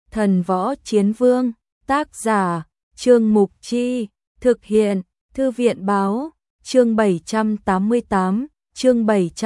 Thần Võ Chiến Vương, tác giả, Trương Mục Chi, thực hiện, Thư viện Báo, chương 788, chương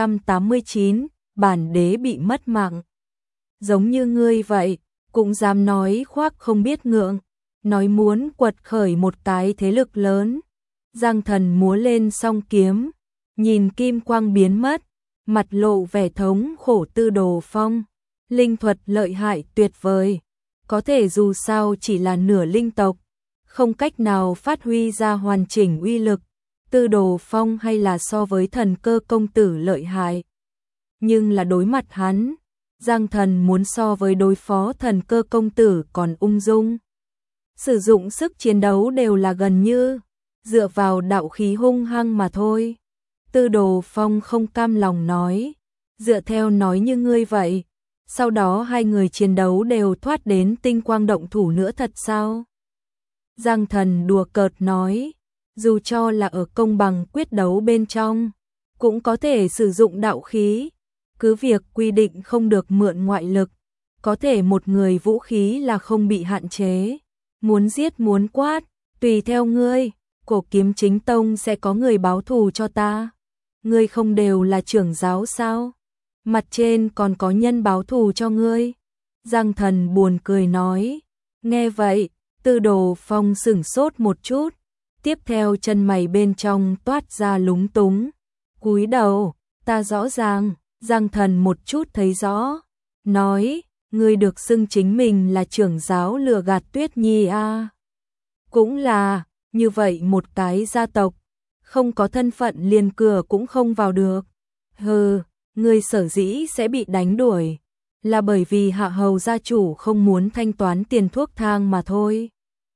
789, bản đế bị mất mạng. Giống như ngươi vậy, cũng dám nói khoác không biết ngượng, nói muốn quật khởi một cái thế lực lớn. Giang Thần múa lên song kiếm, nhìn kim quang biến mất, mặt lộ vẻ thống khổ. Tư Đồ Phong, linh thuật lợi hại tuyệt vời, có thể dù sao chỉ là nửa linh tộc, không cách nào phát huy ra hoàn chỉnh uy lực. Tư Đồ Phong hay là so với Thần Cơ công tử lợi hại, nhưng là đối mặt hắn, Giang Thần muốn so với đối phó Thần Cơ công tử còn ung dung. Sử dụng sức chiến đấu đều là gần như dựa vào đạo khí hung hăng mà thôi. Tư Đồ Phong không cam lòng nói, dựa theo nói như ngươi vậy, sau đó hai người chiến đấu đều thoát đến tinh quang động thủ nữa thật sao? Giang Thần đùa cợt nói, dù cho là ở công bằng quyết đấu bên trong, cũng có thể sử dụng đạo khí, cứ việc quy định không được mượn ngoại lực, có thể một người vũ khí là không bị hạn chế, muốn giết muốn quát, tùy theo ngươi. Cổ Kiếm Chính Tông sẽ có người báo thù cho ta. Ngươi không đều là trưởng giáo sao? Mặt trên còn có nhân báo thù cho ngươi. Giang Thần buồn cười nói. Nghe vậy, Tư Đồ Phong sửng sốt một chút, tiếp theo chân mày bên trong toát ra lúng túng. Cúi đầu, ta rõ ràng. Giang Thần một chút thấy rõ, nói, ngươi được xưng chính mình là trưởng giáo lừa gạt Tuyết Nhi à? Cũng là, như vậy một cái gia tộc, không có thân phận liền cửa cũng không vào được. Hừ, ngươi sở dĩ sẽ bị đánh đuổi, là bởi vì Hạ Hầu gia chủ không muốn thanh toán tiền thuốc thang mà thôi.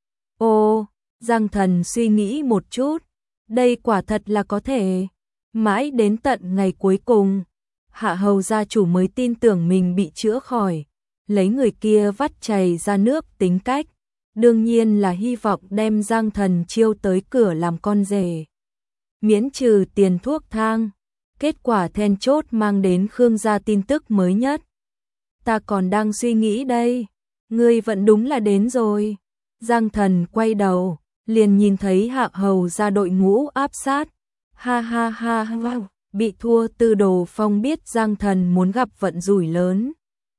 Ô, Giang Thần suy nghĩ một chút, đây quả thật là có thể. Mãi đến tận ngày cuối cùng, Hạ Hầu gia chủ mới tin tưởng mình bị chữa khỏi, lấy người kia vắt chảy ra nước tính cách, đương nhiên là hy vọng đem Giang Thần chiêu tới cửa làm con rể, miễn trừ tiền thuốc thang. Kết quả then chốt mang đến Khương gia tin tức mới nhất. Ta còn đang suy nghĩ đây, ngươi vẫn đúng là đến rồi. Giang Thần quay đầu, liền nhìn thấy Hạ Hầu gia đội ngũ áp sát. Ha ha ha, wow. Bị thua. Tư Đồ Phong biết Giang Thần muốn gặp vận rủi lớn,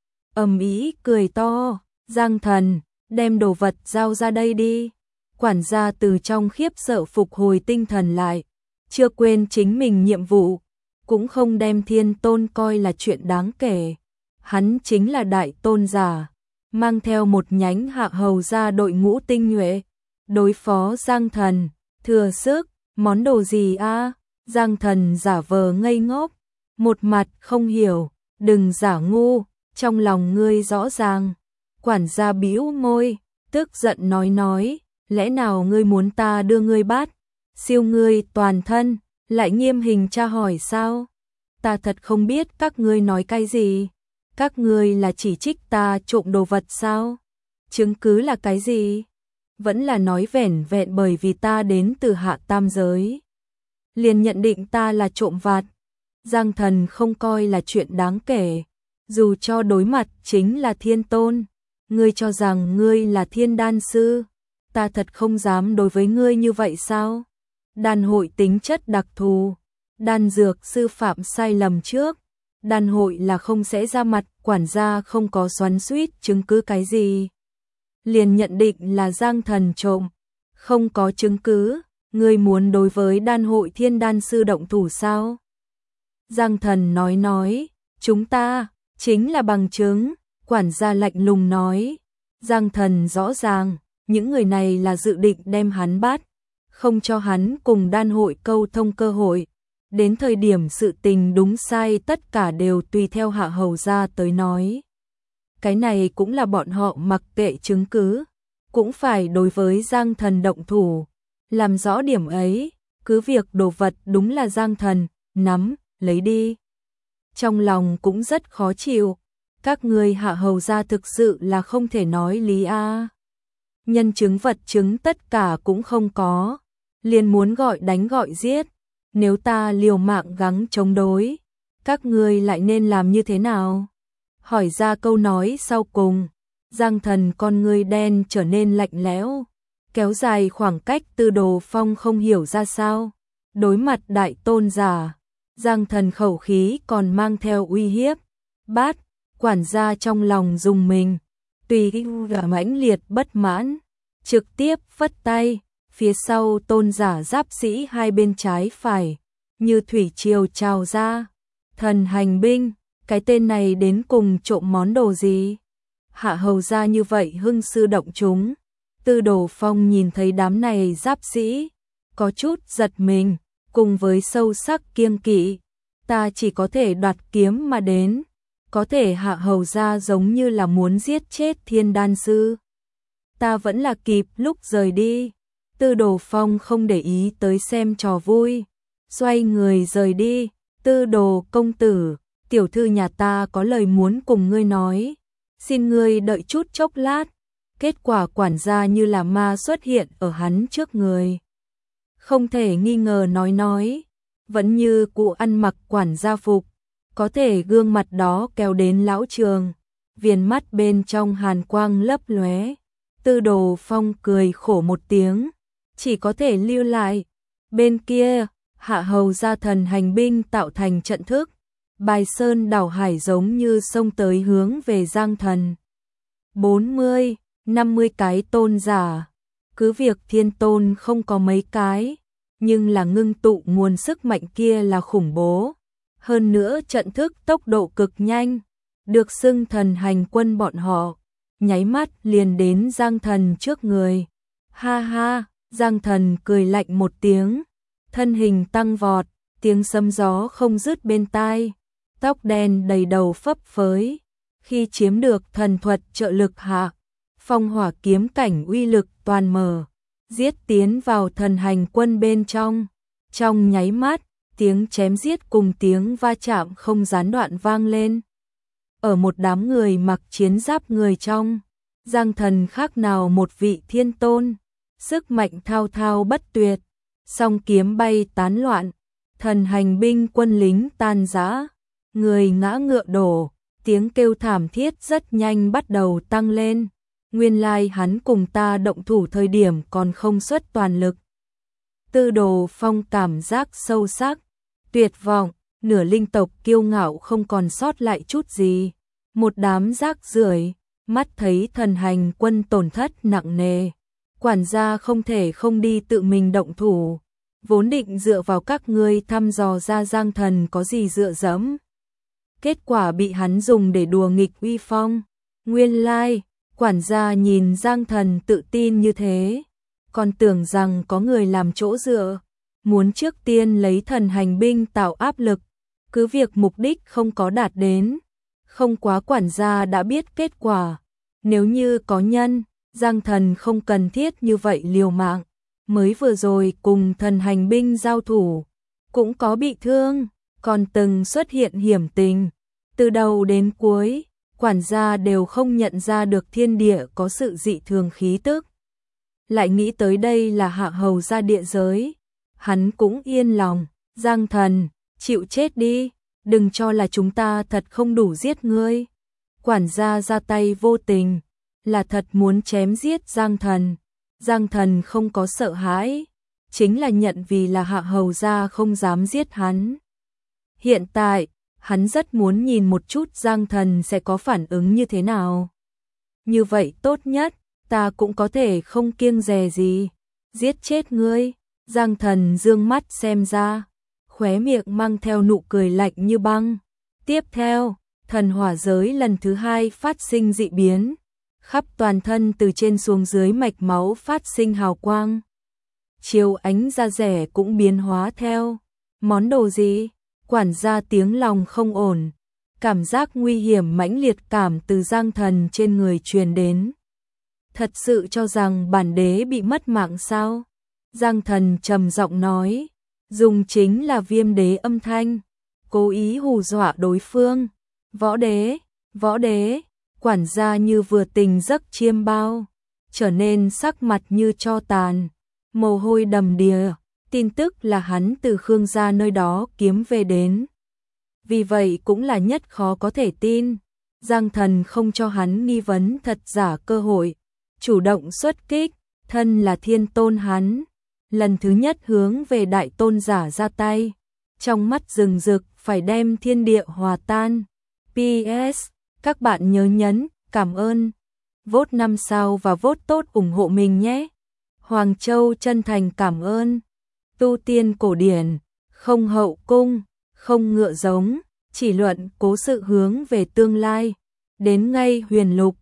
ầm ĩ cười to, Giang Thần, đem đồ vật giao ra đây đi. Quản gia từ trong khiếp sợ phục hồi tinh thần lại, chưa quên chính mình nhiệm vụ, cũng không đem Thiên Tôn coi là chuyện đáng kể. Hắn chính là đại tôn giả, mang theo một nhánh Hạ Hầu gia đội ngũ tinh nhuệ, đối phó Giang Thần, thừa sức, món đồ gì a? Giang Thần giả vờ ngây ngốc, một mặt không hiểu, đừng giả ngu, trong lòng ngươi rõ ràng. Quản gia bĩu môi, tức giận nói, lẽ nào ngươi muốn ta đưa ngươi bắt, siêu ngươi toàn thân, lại nghiêm hình tra hỏi sao? Ta thật không biết các ngươi nói cái gì, các ngươi là chỉ trích ta trộm đồ vật sao? Chứng cứ là cái gì? Vẫn là nói vẻn vẹn bởi vì ta đến từ hạ tam giới, liền nhận định ta là trộm vặt. Giang Thần không coi là chuyện đáng kể, dù cho đối mặt chính là Thiên Tôn. Ngươi cho rằng ngươi là thiên đan sư, ta thật không dám đối với ngươi như vậy sao? Đan hội tính chất đặc thù, đan dược sư phạm sai lầm trước, đan hội là không sẽ ra mặt. Quản gia không có xoắn xuýt chứng cứ cái gì, liền nhận định là Giang Thần trộm. Không có chứng cứ, ngươi muốn đối với đan hội thiên đan sư động thủ sao? Giang Thần nói, chúng ta chính là bằng chứng. Quản gia lạnh lùng nói. Giang Thần rõ ràng, những người này là dự định đem hắn bắt, không cho hắn cùng đan hội câu thông cơ hội. Đến thời điểm sự tình đúng sai tất cả đều tùy theo Hạ Hầu gia tới nói. Cái này cũng là bọn họ mặc kệ chứng cứ, cũng phải đối với Giang Thần động thủ. Làm rõ điểm ấy, cứ việc đồ vật đúng là Giang Thần nắm, lấy đi. Trong lòng cũng rất khó chịu. Các ngươi Hạ Hầu gia thực sự là không thể nói lý a. Nhân chứng vật chứng tất cả cũng không có, liền muốn gọi đánh gọi giết. Nếu ta liều mạng gắng chống đối, các ngươi lại nên làm như thế nào? Hỏi ra câu nói sau cùng, Giang Thần con ngươi đen trở nên lạnh lẽo, kéo dài khoảng cách. Tư Đồ Phong không hiểu ra sao. Đối mặt đại tôn giả, Giang Thần khẩu khí còn mang theo uy hiếp. Bát, quản gia trong lòng rùng mình, tùy và mãnh liệt bất mãn, trực tiếp phất tay, phía sau tôn giả giáp sĩ hai bên trái phải, như thủy triều trào ra. Thần hành binh, cái tên này đến cùng trộm món đồ gì? Hạ hầu ra như vậy hưng sư động chúng. Tư Đồ Phong nhìn thấy đám này giáp sĩ, có chút giật mình, cùng với sâu sắc kiêng kỵ. Ta chỉ có thể đoạt kiếm mà đến, có thể hạ hầu ra giống như là muốn giết chết Thiên Đan Sư. Ta vẫn là kịp lúc rời đi. Tư Đồ Phong không để ý tới xem trò vui, xoay người rời đi. Tư Đồ công tử, tiểu thư nhà ta có lời muốn cùng ngươi nói, xin ngươi đợi chút chốc lát. Kết quả quản gia như là ma xuất hiện ở hắn trước người. Không thể nghi ngờ nói, vẫn như cụ ăn mặc quản gia phục, có thể gương mặt đó kéo đến lão trường, viền mắt bên trong hàn quang lấp lóe. Tư Đồ Phong cười khổ một tiếng, chỉ có thể lưu lại. Bên kia, hạ hầu gia thần hành binh tạo thành trận thức, bài sơn đảo hải giống như sông tới hướng về Giang Thần. 40, 50 cái tôn giả, cứ việc thiên tôn không có mấy cái, nhưng là ngưng tụ nguồn sức mạnh kia là khủng bố. Hơn nữa trận thức tốc độ cực nhanh, được xưng thần hành quân bọn họ, nháy mắt liền đến Giang Thần trước người. Ha ha, Giang Thần cười lạnh một tiếng, thân hình tăng vọt, tiếng sấm gió không dứt bên tai, tóc đen đầy đầu phấp phới. Khi chiếm được thần thuật trợ lực hạ, phong hỏa kiếm cảnh uy lực toàn mở, giết tiến vào thần hành quân bên trong. Trong nháy mắt, tiếng chém giết cùng tiếng va chạm không gián đoạn vang lên. Ở một đám người mặc chiến giáp người trong, Giang Thần khác nào một vị thiên tôn, sức mạnh thao thao bất tuyệt, song kiếm bay tán loạn, thần hành binh quân lính tan rã, người ngã ngựa đổ, tiếng kêu thảm thiết rất nhanh bắt đầu tăng lên. Nguyên lai hắn cùng ta động thủ thời điểm còn không xuất toàn lực. Tư Đồ Phong cảm giác sâu sắc, tuyệt vọng, nửa linh tộc kiêu ngạo không còn sót lại chút gì. Một đám rác rưởi, mắt thấy thần hành quân tổn thất nặng nề. Quản gia không thể không đi tự mình động thủ, vốn định dựa vào các ngươi thăm dò ra Giang Thần có gì dựa dẫm. Kết quả bị hắn dùng để đùa nghịch uy phong. Nguyên lai, quản gia nhìn Giang Thần tự tin như thế, còn tưởng rằng có người làm chỗ dựa, muốn trước tiên lấy thần hành binh tạo áp lực, cứ việc mục đích không có đạt đến. Không quá quản gia đã biết kết quả, nếu như có nhân, Giang Thần không cần thiết như vậy liều mạng, mới vừa rồi cùng thần hành binh giao thủ, cũng có bị thương, còn từng xuất hiện hiểm tình. Từ đầu đến cuối, quản gia đều không nhận ra được thiên địa có sự dị thường khí tức. Lại nghĩ tới đây là hạ hầu gia địa giới, hắn cũng yên lòng. Giang Thần, chịu chết đi, đừng cho là chúng ta thật không đủ giết ngươi. Quản gia ra tay vô tình, là thật muốn chém giết Giang Thần. Giang Thần không có sợ hãi, chính là nhận vì là hạ hầu gia không dám giết hắn. Hiện tại, hắn rất muốn nhìn một chút Giang Thần sẽ có phản ứng như thế nào. Như vậy tốt nhất, ta cũng có thể không kiêng dè gì, giết chết ngươi. Giang Thần dương mắt xem ra, khóe miệng mang theo nụ cười lạnh như băng. Tiếp theo, thần hỏa giới lần thứ hai phát sinh dị biến, khắp toàn thân từ trên xuống dưới mạch máu phát sinh hào quang. Chiếu ánh da rẻ cũng biến hóa theo. Món đồ gì? Quản gia tiếng lòng không ổn, cảm giác nguy hiểm mãnh liệt cảm từ Giang Thần trên người truyền đến. Thật sự cho rằng bản đế bị mất mạng sao? Giang Thần trầm giọng nói, dùng chính là viêm đế âm thanh, cố ý hù dọa đối phương. Võ đế, quản gia như vừa tỉnh giấc chiêm bao, trở nên sắc mặt như tro tàn, mồ hôi đầm đìa. Tin tức là hắn từ Khương gia nơi đó kiếm về đến. Vì vậy cũng là nhất khó có thể tin. Giang Thần không cho hắn nghi vấn thật giả cơ hội, chủ động xuất kích, thân là thiên tôn hắn, lần thứ nhất hướng về đại tôn giả ra tay, trong mắt rừng rực phải đem thiên địa hòa tan. PS, các bạn nhớ nhấn, cảm ơn, vote 5 sao và vote tốt ủng hộ mình nhé. Hoàng Châu chân thành cảm ơn. Tu tiên cổ điển, không hậu cung, không ngựa giống, chỉ luận cố sự hướng về tương lai. Đến ngay huyền lục,